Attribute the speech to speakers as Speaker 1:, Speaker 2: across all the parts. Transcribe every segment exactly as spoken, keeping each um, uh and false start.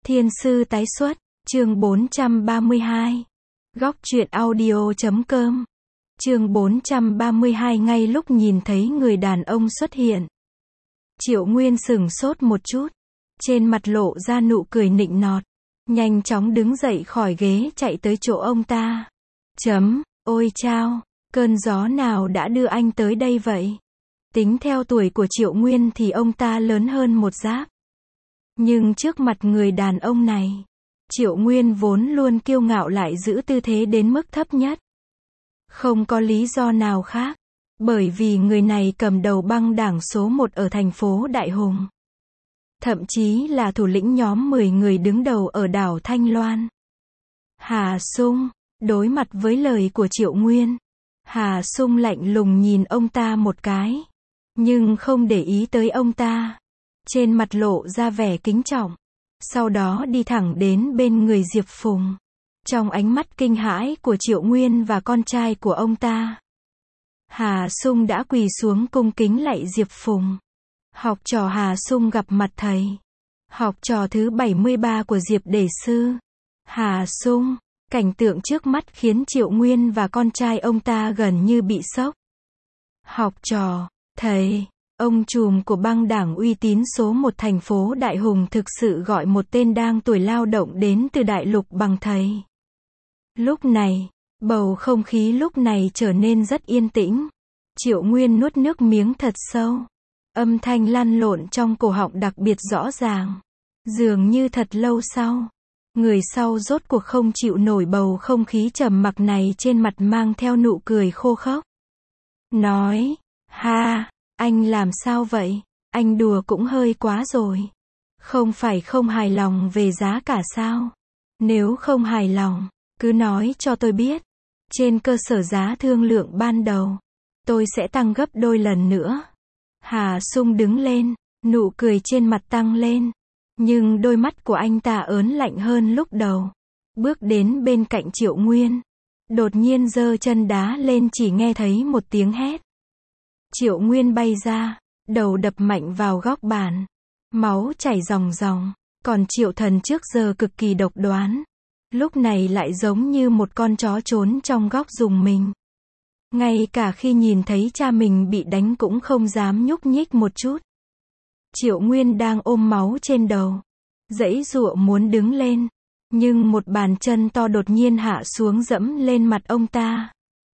Speaker 1: Thiên sư tái xuất, chương bốn trăm ba mươi hai. Góc truyện audio chấm com. Chương bốn trăm ba mươi hai. Ngay lúc nhìn thấy người đàn ông xuất hiện, Triệu Nguyên sửng sốt một chút, trên mặt lộ ra nụ cười nịnh nọt, nhanh chóng đứng dậy khỏi ghế chạy tới chỗ ông ta. Chấm, ôi chao, cơn gió nào đã đưa anh tới đây vậy? Tính theo tuổi của Triệu Nguyên thì ông ta lớn hơn một giáp. Nhưng trước mặt người đàn ông này, Triệu Nguyên vốn luôn kiêu ngạo lại giữ tư thế đến mức thấp nhất. Không có lý do nào khác, bởi vì người này cầm đầu băng đảng số một ở thành phố Đại Hùng. Thậm chí là thủ lĩnh nhóm mười người đứng đầu ở đảo Thanh Loan. Hà Sung, đối mặt với lời của Triệu Nguyên, Hà Sung lạnh lùng nhìn ông ta một cái, nhưng không để ý tới ông ta. Trên mặt lộ ra vẻ kính trọng, sau đó đi thẳng đến bên người Diệp Phùng. Trong ánh mắt kinh hãi của Triệu Nguyên và con trai của ông ta, Hà Sung đã quỳ xuống cung kính lạy Diệp Phùng. Học trò Hà Sung gặp mặt thầy. Học trò thứ bảy mươi ba của Diệp Đề Sư. Hà Sung, cảnh tượng trước mắt khiến Triệu Nguyên và con trai ông ta gần như bị sốc. Học trò, thầy, ông trùm của băng đảng uy tín số một thành phố Đại Hùng thực sự gọi một tên đang tuổi lao động đến từ đại lục bằng thầy. Lúc này, bầu không khí lúc này trở nên rất yên tĩnh. Triệu Nguyên nuốt nước miếng thật sâu. Âm thanh lăn lộn trong cổ họng đặc biệt rõ ràng. Dường như thật lâu sau, người sau rốt cuộc không chịu nổi bầu không khí trầm mặc này, trên mặt mang theo nụ cười khô khốc. Nói, ha, anh làm sao vậy? Anh đùa cũng hơi quá rồi. Không phải không hài lòng về giá cả sao? Nếu không hài lòng, cứ nói cho tôi biết. Trên cơ sở giá thương lượng ban đầu, tôi sẽ tăng gấp đôi lần nữa. Hà Sung đứng lên, nụ cười trên mặt tăng lên. Nhưng đôi mắt của anh ta ớn lạnh hơn lúc đầu. Bước đến bên cạnh Triệu Nguyên, đột nhiên giơ chân đá lên, chỉ nghe thấy một tiếng hét. Triệu Nguyên bay ra, đầu đập mạnh vào góc bàn. Máu chảy ròng ròng. Còn Triệu Thần trước giờ cực kỳ độc đoán, lúc này lại giống như một con chó trốn trong góc rùng mình. Ngay cả khi nhìn thấy cha mình bị đánh cũng không dám nhúc nhích một chút. Triệu Nguyên đang ôm máu trên đầu, giãy giụa muốn đứng lên, nhưng một bàn chân to đột nhiên hạ xuống dẫm lên mặt ông ta.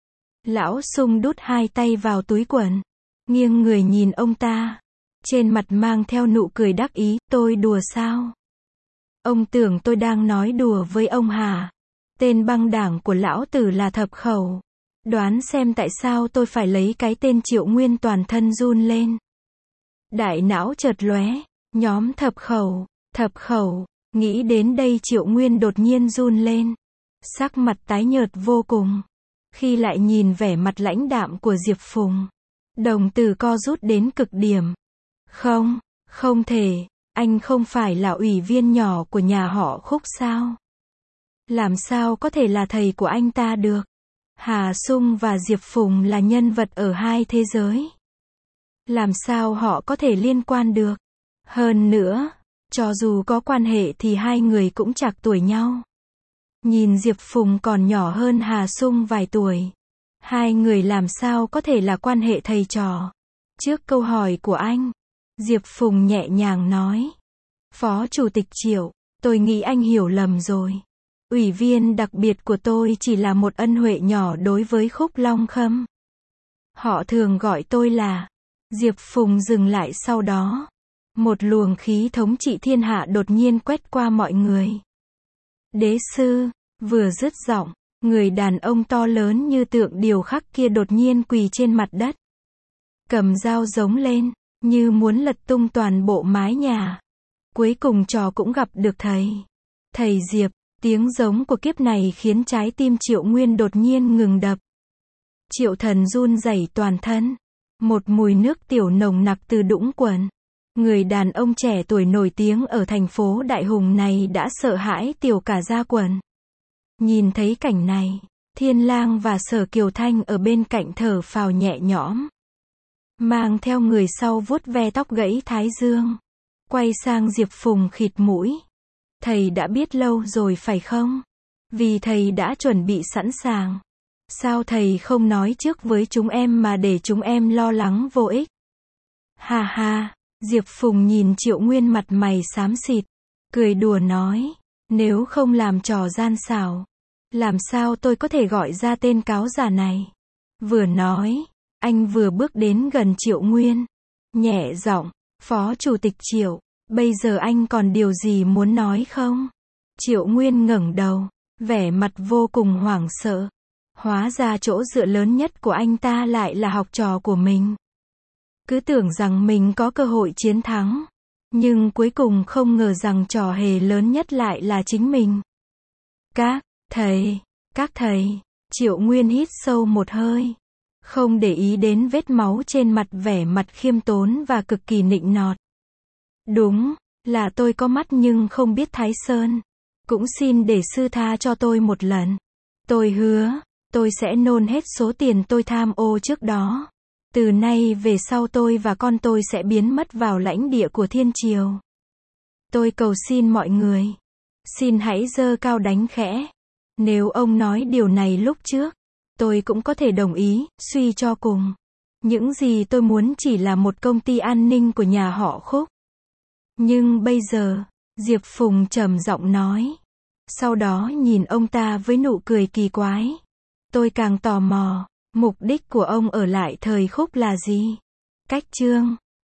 Speaker 1: Lão Sung đút hai tay vào túi quần, nghiêng người nhìn ông ta, trên mặt mang theo nụ cười đắc ý. Tôi đùa sao? Ông tưởng tôi đang nói đùa với ông hả? Tên băng đảng của lão tử là Thập Khẩu. Đoán xem tại sao tôi phải lấy cái tên Triệu Nguyên, toàn thân run lên. Đại não chợt lóe, nhóm Thập Khẩu, Thập Khẩu, nghĩ đến đây Triệu Nguyên đột nhiên run lên. Sắc mặt tái nhợt vô cùng. Khi lại nhìn vẻ mặt lãnh đạm của Diệp Phùng, đồng tử co rút đến cực điểm. Không, không thể, anh không phải là ủy viên nhỏ của nhà họ Khúc sao? Làm sao có thể là thầy của anh ta được? Hà Sung và Diệp Phùng là nhân vật ở hai thế giới. Làm sao họ có thể liên quan được? Hơn nữa, cho dù có quan hệ thì hai người cũng chạc tuổi nhau. Nhìn Diệp Phùng còn nhỏ hơn Hà Sung vài tuổi. Hai người làm sao có thể là quan hệ thầy trò? Trước câu hỏi của anh, Diệp Phùng nhẹ nhàng nói. Phó Chủ tịch Triệu, tôi nghĩ anh hiểu lầm rồi. Ủy viên đặc biệt của tôi chỉ là một ân huệ nhỏ đối với Khúc Long Khâm. Họ thường gọi tôi là... Diệp Phùng dừng lại, sau đó một luồng khí thống trị thiên hạ đột nhiên quét qua mọi người. Đế sư, vừa dứt giọng, người đàn ông to lớn như tượng điêu khắc kia đột nhiên quỳ trên mặt đất, cầm dao giống lên, như muốn lật tung toàn bộ mái nhà. Cuối cùng trò cũng gặp được thầy. Thầy Diệp. Tiếng giống của kiếp này khiến trái tim Triệu Nguyên đột nhiên ngừng đập. Triệu Thần run rẩy toàn thân. Một mùi nước tiểu nồng nặc từ đũng quần. Người đàn ông trẻ tuổi nổi tiếng ở thành phố Đại Hùng này đã sợ hãi tiểu cả da quần. Nhìn thấy cảnh này, Thiên Lang và Sở Kiều Thanh ở bên cạnh thở phào nhẹ nhõm. Mang theo người sau vuốt ve tóc gãy thái dương, quay sang Diệp Phùng khịt mũi. Thầy đã biết lâu rồi phải không? Vì thầy đã chuẩn bị sẵn sàng. Sao thầy không nói trước với chúng em mà để chúng em lo lắng vô ích? Ha ha, Diệp Phùng nhìn Triệu Nguyên mặt mày xám xịt, cười đùa nói, nếu không làm trò gian xảo, làm sao tôi có thể gọi ra tên cáo giả này? Vừa nói, anh vừa bước đến gần Triệu Nguyên, nhẹ giọng, Phó Chủ tịch Triệu, bây giờ anh còn điều gì muốn nói không? Triệu Nguyên ngẩng đầu, vẻ mặt vô cùng hoảng sợ. Hóa ra chỗ dựa lớn nhất của anh ta lại là học trò của mình. Cứ tưởng rằng mình có cơ hội chiến thắng, nhưng cuối cùng không ngờ rằng trò hề lớn nhất lại là chính mình. Các thầy, các thầy, Triệu Nguyên hít sâu một hơi, không để ý đến vết máu trên mặt, vẻ mặt khiêm tốn và cực kỳ nịnh nọt. Đúng, là tôi có mắt nhưng không biết Thái Sơn. Cũng xin để sư tha cho tôi một lần. Tôi hứa, tôi sẽ nôn hết số tiền tôi tham ô trước đó. Từ nay về sau tôi và con tôi sẽ biến mất vào lãnh địa của thiên triều. Tôi cầu xin mọi người, xin hãy giơ cao đánh khẽ. Nếu ông nói điều này lúc trước, tôi cũng có thể đồng ý, suy cho cùng. Những gì tôi muốn chỉ là một công ty an ninh của nhà họ Khúc. Nhưng bây giờ, Diệp Phùng trầm giọng nói. Sau đó nhìn ông ta với nụ cười kỳ quái. Tôi càng tò mò, mục đích của ông ở lại thời Khúc là gì? Cách chương